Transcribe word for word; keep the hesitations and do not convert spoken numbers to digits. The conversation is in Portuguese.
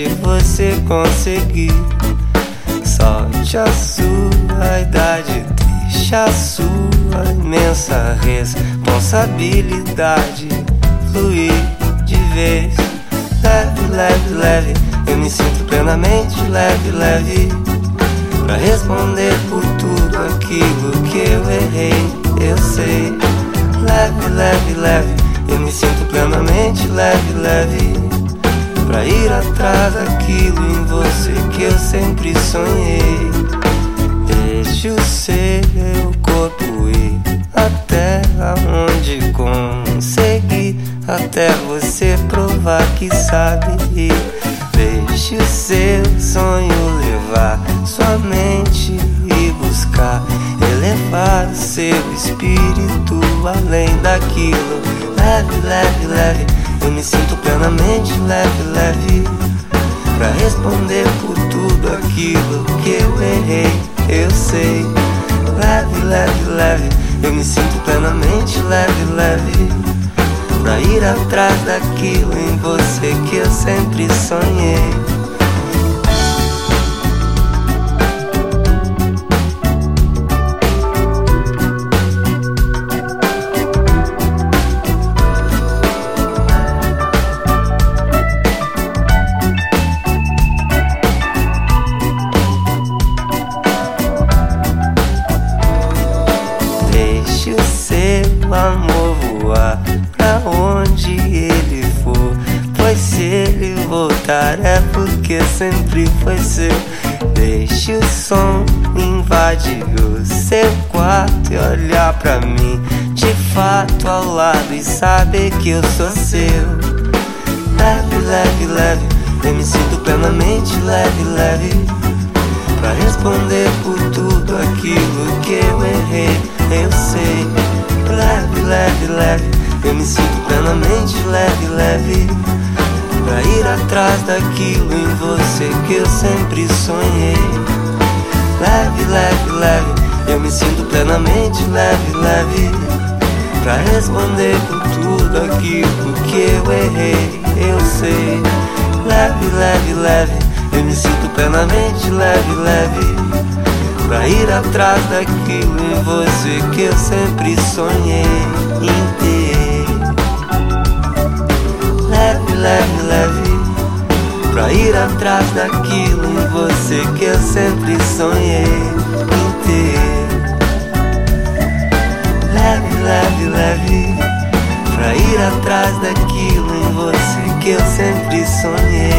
de você conseguir. Solte a sua idade, deixa a sua imensa responsabilidade fluir de vez. Leve, leve, leve, eu me sinto plenamente leve, leve, pra responder por tudo aquilo que eu errei, eu sei. Leve, leve, leve, eu me sinto plenamente leve, leve, pra ir atrás daquilo em você que eu sempre sonhei. Deixe o seu corpo ir até aonde conseguir, até você provar que sabe ir. Deixe o seu sonho levar sua mente e buscar elevar o seu espírito além daquilo. Leve, leve, leve, eu me sinto plenamente leve, leve, pra responder por tudo aquilo que eu errei, eu sei. Leve, leve, leve, eu me sinto plenamente leve, leve, pra ir atrás daquilo em você que eu sempre sonhei. Deixe o seu amor voar pra onde ele for, pois se ele voltar é porque sempre foi seu. Deixe o som invadir o seu quarto e olhar pra mim de fato ao lado e saber que eu sou seu. Leve, leve, leve, eu me sinto plenamente leve, leve, pra responder por tudo aquilo que eu errei, eu sei. Leve, leve, leve, eu me sinto plenamente leve, leve, pra ir atrás daquilo em você que eu sempre sonhei. Leve, leve, leve, eu me sinto plenamente leve, leve, pra responder por tudo aquilo que eu errei, eu sei. Leve, leve, leve, eu me sinto plenamente leve, leve, pra ir atrás daquilo em você que eu sempre sonhei em ter. Leve, leve, leve, pra ir atrás daquilo em você que eu sempre sonhei em ter. Leve, leve, leve, pra ir atrás daquilo em você que eu sempre sonhei.